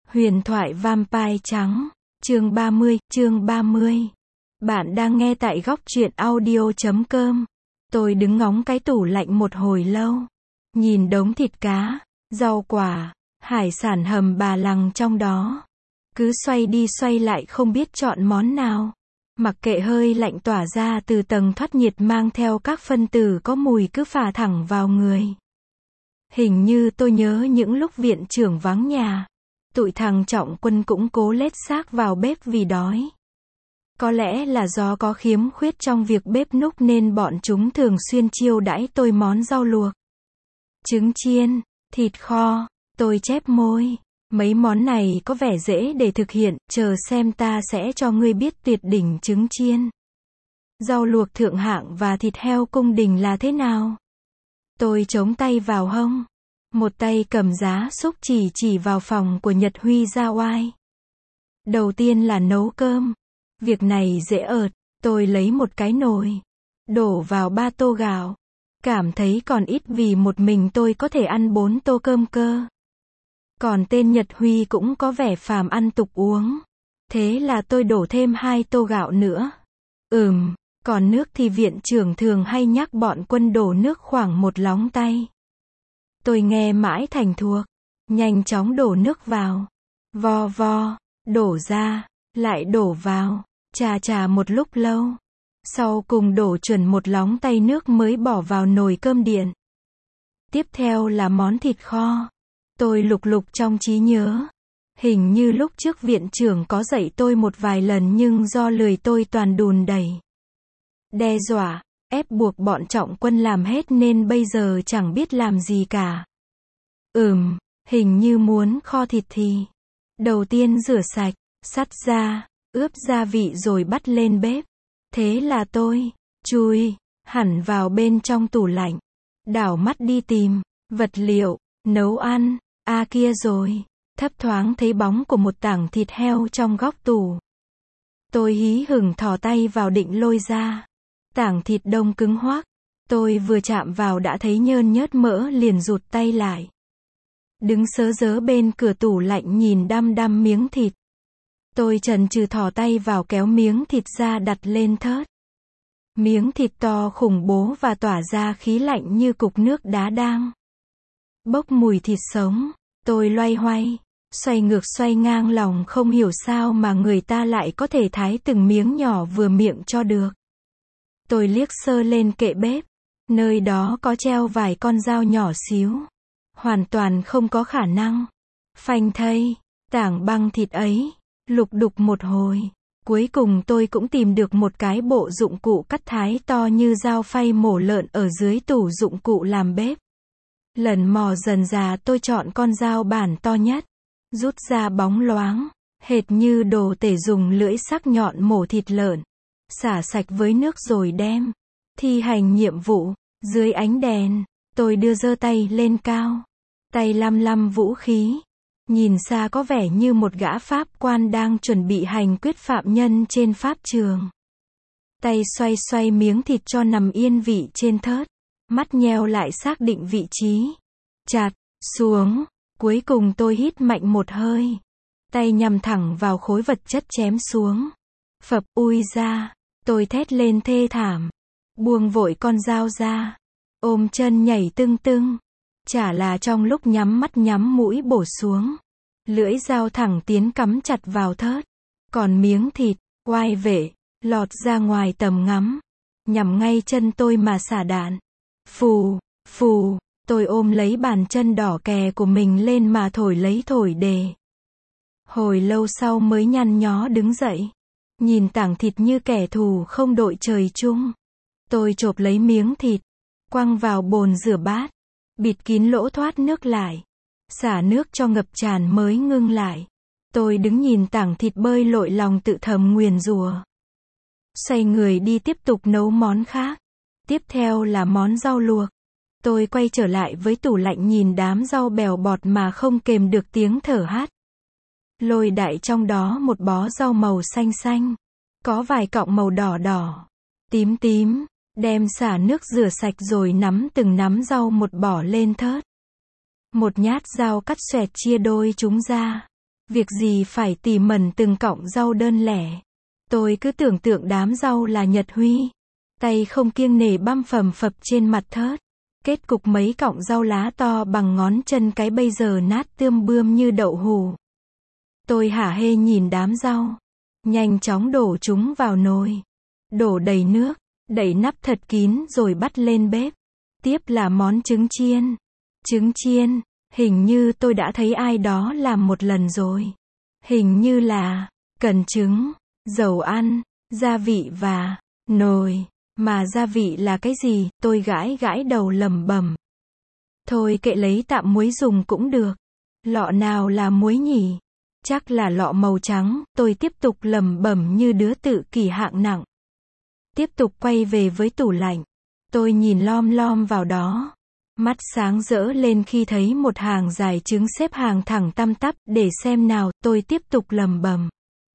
Huyền thoại Vampire trắng, chương 30. Bạn đang nghe tại góc truyện audio.com. Tôi đứng ngóng cái tủ lạnh một hồi lâu. Nhìn đống thịt cá, rau quả, hải sản hầm bà lằng trong đó. Cứ xoay đi xoay lại không biết chọn món nào. Mặc kệ hơi lạnh tỏa ra từ tầng thoát nhiệt mang theo các phân tử có mùi cứ phả thẳng vào người. Hình như tôi nhớ những lúc viện trưởng vắng nhà. Tụi thằng Trọng Quân cũng cố lết xác vào bếp vì đói. Có lẽ là do có khiếm khuyết trong việc bếp núc nên bọn chúng thường xuyên chiêu đãi tôi món rau luộc, trứng chiên, thịt kho. Tôi chép môi. Mấy món này có vẻ dễ để thực hiện, chờ xem ta sẽ cho ngươi biết tuyệt đỉnh trứng chiên, rau luộc thượng hạng và thịt heo cung đình là thế nào. Tôi chống tay vào hông. Một tay cầm giá xúc chỉ vào phòng của Nhật Huy ra oai. Đầu tiên là nấu cơm. Việc này dễ ợt. Tôi lấy một cái nồi, đổ vào 3 tô gạo. Cảm thấy còn ít vì một mình tôi có thể ăn 4 tô cơm cơ. Còn tên Nhật Huy cũng có vẻ phàm ăn tục uống. Thế là tôi đổ thêm 2 tô gạo nữa. Còn nước thì viện trưởng thường hay nhắc bọn quân đổ nước khoảng 1 lóng tay. Tôi nghe mãi thành thuộc. Nhanh chóng đổ nước vào. Vo, đổ ra, lại đổ vào. Chà một lúc lâu. Sau cùng đổ chuẩn 1 lóng tay nước mới bỏ vào nồi cơm điện. Tiếp theo là món thịt kho. Tôi lục trong trí nhớ. Hình như lúc trước viện trưởng có dạy tôi một vài lần nhưng do lười tôi toàn đùn đẩy, đe dọa, ép buộc bọn Trọng Quân làm hết nên bây giờ chẳng biết làm gì cả. Hình như muốn kho thịt thì đầu tiên rửa sạch, sắt ra, ướp gia vị rồi bắt lên bếp. Thế là tôi chui hẳn vào bên trong tủ lạnh, đảo mắt đi tìm vật liệu nấu ăn. Kia rồi, thấp thoáng thấy bóng của một tảng thịt heo trong góc tủ. Tôi hí hửng thò tay vào định lôi ra. Tảng thịt đông cứng hoắc. Tôi vừa chạm vào đã thấy nhơn nhớt mỡ liền rụt tay lại. Đứng sớ rớ bên cửa tủ lạnh nhìn đăm miếng thịt. Tôi chần chừ thò tay vào kéo miếng thịt ra đặt lên thớt. Miếng thịt to khủng bố và tỏa ra khí lạnh như cục nước đá đang bốc mùi thịt sống. Tôi loay hoay, xoay ngược xoay ngang lòng không hiểu sao mà người ta lại có thể thái từng miếng nhỏ vừa miệng cho được. Tôi liếc sơ lên kệ bếp. Nơi đó có treo vài con dao nhỏ xíu. Hoàn toàn không có khả năng. Phanh thây, tảng băng thịt ấy. Lục đục một hồi. Cuối cùng tôi cũng tìm được một cái bộ dụng cụ cắt thái to như dao phay mổ lợn ở dưới tủ dụng cụ làm bếp. Lần mò dần dà tôi chọn con dao bản to nhất. Rút ra bóng loáng, hệt như đồ tể dùng lưỡi sắc nhọn mổ thịt lợn. Xả sạch với nước rồi đem thi hành nhiệm vụ. Dưới ánh đèn, tôi đưa giơ tay lên cao. Tay lăm vũ khí. Nhìn xa có vẻ như một gã pháp quan đang chuẩn bị hành quyết phạm nhân trên pháp trường. Tay xoay miếng thịt cho nằm yên vị trên thớt. Mắt nheo lại xác định vị trí. Chặt xuống. Cuối cùng tôi hít mạnh một hơi. Tay nhằm thẳng vào khối vật chất chém xuống. Phập ui ra. Tôi thét lên thê thảm. Buông vội con dao ra. Ôm chân nhảy tưng. Chả là trong lúc nhắm mắt nhắm mũi bổ xuống. Lưỡi dao thẳng tiến cắm chặt vào thớt. Còn miếng thịt, oai vệ, lọt ra ngoài tầm ngắm. Nhằm ngay chân tôi mà xả đạn. Phù, tôi ôm lấy bàn chân đỏ kè của mình lên mà thổi lấy thổi đề. Hồi lâu sau mới nhăn nhó đứng dậy. Nhìn tảng thịt như kẻ thù không đội trời chung. Tôi chộp lấy miếng thịt, quăng vào bồn rửa bát. Bịt kín lỗ thoát nước lại. Xả nước cho ngập tràn mới ngưng lại. Tôi đứng nhìn tảng thịt bơi lội lòng tự thầm nguyền rủa. Xoay người đi tiếp tục nấu món khác. Tiếp theo là món rau luộc. Tôi quay trở lại với tủ lạnh nhìn đám rau bèo bọt mà không kềm được tiếng thở hắt. Lôi đại trong đó một bó rau màu xanh. Có vài cọng màu đỏ, tím. Đem xả nước rửa sạch rồi nắm từng nắm rau một bỏ lên thớt. Một nhát dao cắt xoẹt chia đôi chúng ra. Việc gì phải tỉ mẩn từng cọng rau đơn lẻ. Tôi cứ tưởng tượng đám rau là nhật huy. Tay không kiêng nể băm phầm phập trên mặt thớt. Kết cục mấy cọng rau lá to bằng ngón chân cái bây giờ nát tươm bươm như đậu hù. Tôi hả hê nhìn đám rau. Nhanh chóng đổ chúng vào nồi. Đổ đầy nước, đậy nắp thật kín rồi bắt lên bếp. Tiếp là món trứng chiên. Trứng chiên, hình như tôi đã thấy ai đó làm một lần rồi. Hình như là, cần trứng, dầu ăn, gia vị và nồi. Mà gia vị là cái gì, tôi gãi gãi đầu lẩm bẩm. Thôi kệ lấy tạm muối dùng cũng được. Lọ nào là muối nhỉ? Chắc là lọ màu trắng, tôi tiếp tục lẩm bẩm như đứa tự kỷ hạng nặng. Tiếp tục quay về với tủ lạnh. Tôi nhìn lom lom vào đó. Mắt sáng rỡ lên khi thấy một hàng dài trứng xếp hàng thẳng tăm tắp, để xem nào, tôi tiếp tục lẩm bẩm.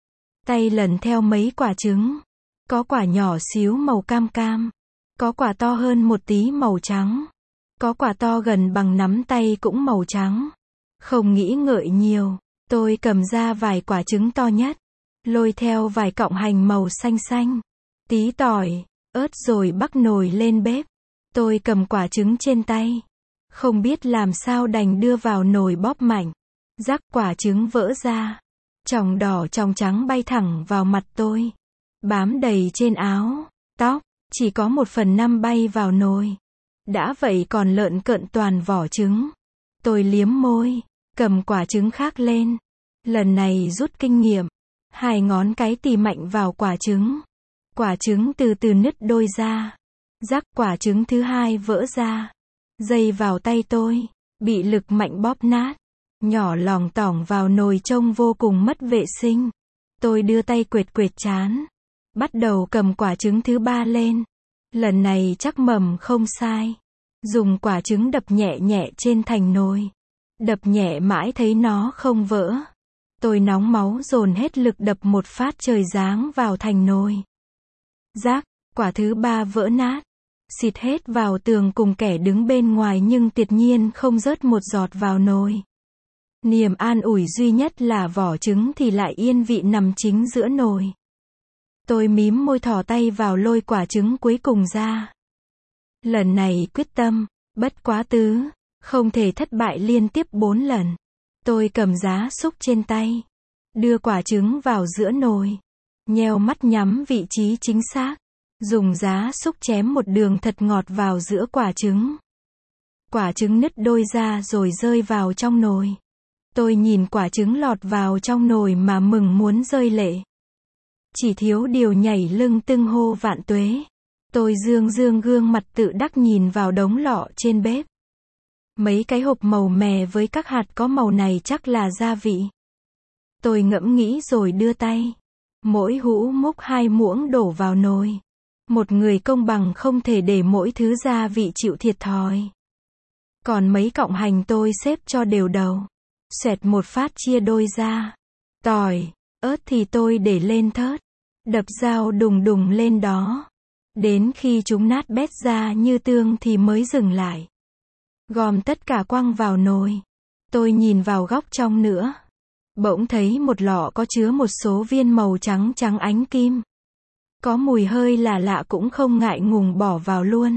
Tay lần theo mấy quả trứng. Có quả nhỏ xíu màu cam cam. Có quả to hơn một tí màu trắng. Có quả to gần bằng nắm tay cũng màu trắng. Không nghĩ ngợi nhiều, tôi cầm ra vài quả trứng to nhất. Lôi theo vài cọng hành màu xanh xanh. Tí tỏi, ớt rồi bắc nồi lên bếp. Tôi cầm quả trứng trên tay. Không biết làm sao đành đưa vào nồi bóp mạnh. Rắc quả trứng vỡ ra. Tròng đỏ tròng trắng bay thẳng vào mặt tôi. Bám đầy trên áo, tóc, chỉ có 1/5 bay vào nồi. Đã vậy còn lợn cợn toàn vỏ trứng. Tôi liếm môi, cầm quả trứng khác lên. Lần này rút kinh nghiệm. 2 ngón cái tì mạnh vào quả trứng. Quả trứng từ từ nứt đôi ra. Rắc quả trứng thứ 2 vỡ ra. Dây vào tay tôi, bị lực mạnh bóp nát. Nhỏ lỏng tỏng vào nồi trông vô cùng mất vệ sinh. Tôi đưa tay quệt quệt trán. Bắt đầu cầm quả trứng thứ 3 lên. Lần này chắc mầm không sai. Dùng quả trứng đập nhẹ nhẹ trên thành nồi. Đập nhẹ mãi thấy nó không vỡ. Tôi nóng máu dồn hết lực đập một phát trời giáng vào thành nồi. Rác, quả thứ 3 vỡ nát. Xịt hết vào tường cùng kẻ đứng bên ngoài nhưng tuyệt nhiên không rớt một giọt vào nồi. Niềm an ủi duy nhất là vỏ trứng thì lại yên vị nằm chính giữa nồi. Tôi mím môi thò tay vào lôi quả trứng cuối cùng ra. Lần này quyết tâm, bất quá tứ, không thể thất bại liên tiếp 4 lần. Tôi cầm giá xúc trên tay. Đưa quả trứng vào giữa nồi. Nheo mắt nhắm vị trí chính xác. Dùng giá xúc chém một đường thật ngọt vào giữa quả trứng. Quả trứng nứt đôi ra rồi rơi vào trong nồi. Tôi nhìn quả trứng lọt vào trong nồi mà mừng muốn rơi lệ. Chỉ thiếu điều nhảy lưng tưng hô vạn tuế. Tôi dương dương gương mặt tự đắc nhìn vào đống lọ trên bếp. Mấy cái hộp màu mè với các hạt có màu này chắc là gia vị. Tôi ngẫm nghĩ rồi đưa tay. Mỗi hũ múc 2 muỗng đổ vào nồi. Một người công bằng không thể để mỗi thứ gia vị chịu thiệt thòi. Còn mấy cọng hành tôi xếp cho đều đầu. Xoẹt một phát chia đôi ra. Tỏi, ớt thì tôi để lên thớt. Đập dao đùng đùng lên đó. Đến khi chúng nát bét ra như tương thì mới dừng lại. Gom tất cả quăng vào nồi. Tôi nhìn vào góc trong nữa. Bỗng thấy một lọ có chứa một số viên màu trắng trắng ánh kim. Có mùi hơi lạ lạ cũng không ngại ngùng bỏ vào luôn.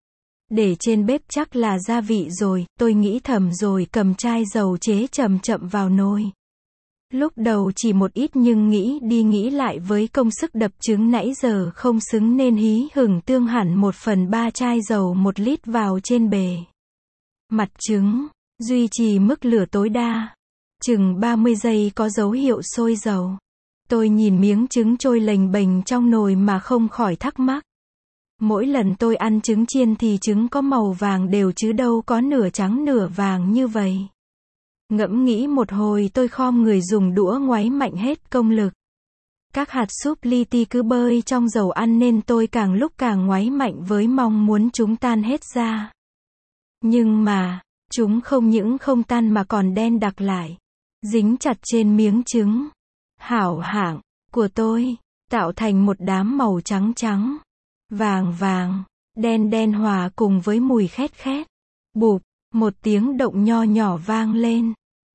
Để trên bếp chắc là gia vị rồi, tôi nghĩ thầm rồi cầm chai dầu chế chậm chậm vào nồi. Lúc đầu chỉ một ít nhưng nghĩ đi nghĩ lại với công sức đập trứng nãy giờ không xứng nên hí hửng tương hẳn 1/3 chai dầu 1 lít vào trên bề mặt trứng, duy trì mức lửa tối đa. Chừng 30 giây có dấu hiệu sôi dầu. Tôi nhìn miếng trứng trôi lềnh bềnh trong nồi mà không khỏi thắc mắc. Mỗi lần tôi ăn trứng chiên thì trứng có màu vàng đều chứ đâu có nửa trắng nửa vàng như vậy. Ngẫm nghĩ một hồi tôi khom người dùng đũa ngoáy mạnh hết công lực. Các hạt súp li ti cứ bơi trong dầu ăn nên tôi càng lúc càng ngoáy mạnh với mong muốn chúng tan hết ra. Nhưng mà, chúng không những không tan mà còn đen đặc lại. Dính chặt trên miếng trứng hảo hạng của tôi, tạo thành một đám màu trắng trắng, vàng vàng, đen đen hòa cùng với mùi khét khét. Bụp, một tiếng động nho nhỏ vang lên.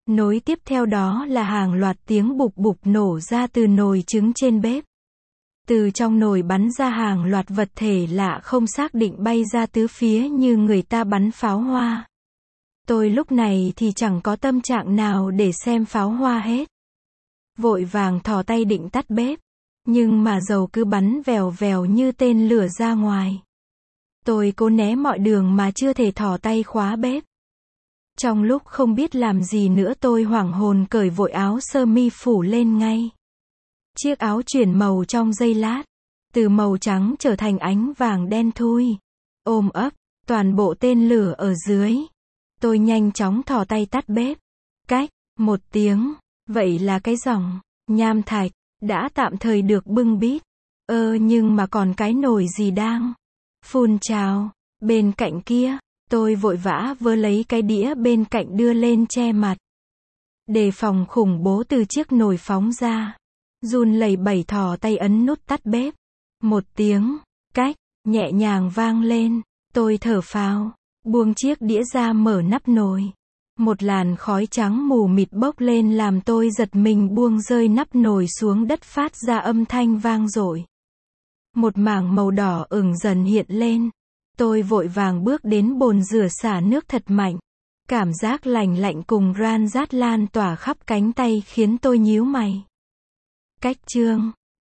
Nối tiếp theo đó là hàng loạt tiếng bụp bụp nổ ra từ nồi trứng trên bếp. Từ trong nồi bắn ra hàng loạt vật thể lạ không xác định bay ra tứ phía như người ta bắn pháo hoa. Tôi lúc này thì chẳng có tâm trạng nào để xem pháo hoa hết. Vội vàng thò tay định tắt bếp. Nhưng mà dầu cứ bắn vèo vèo như tên lửa ra ngoài. Tôi cố né mọi đường mà chưa thể thò tay khóa bếp. Trong lúc không biết làm gì nữa tôi hoảng hồn cởi vội áo sơ mi phủ lên ngay. Chiếc áo chuyển màu trong giây lát. Từ màu trắng trở thành ánh vàng đen thui. Ôm ấp, toàn bộ tên lửa ở dưới. Tôi nhanh chóng thò tay tắt bếp. Cách, một tiếng. Vậy là cái dòng nham thạch đã tạm thời được bưng bít. Nhưng mà còn cái nồi gì đang phun trào. Bên cạnh kia, tôi vội vã vơ lấy cái đĩa bên cạnh đưa lên che mặt. Đề phòng khủng bố từ chiếc nồi phóng ra. Run lẩy bẩy thò tay ấn nút tắt bếp. Một tiếng, cách, nhẹ nhàng vang lên. Tôi thở phào, buông chiếc đĩa ra mở nắp nồi. Một làn khói trắng mù mịt bốc lên làm tôi giật mình buông rơi nắp nồi xuống đất phát ra âm thanh vang dội. Một mảng màu đỏ ửng dần hiện lên. Tôi vội vàng bước đến bồn rửa xả nước thật mạnh. Cảm giác lành lạnh cùng ran rát lan tỏa khắp cánh tay khiến tôi nhíu mày. Cách chương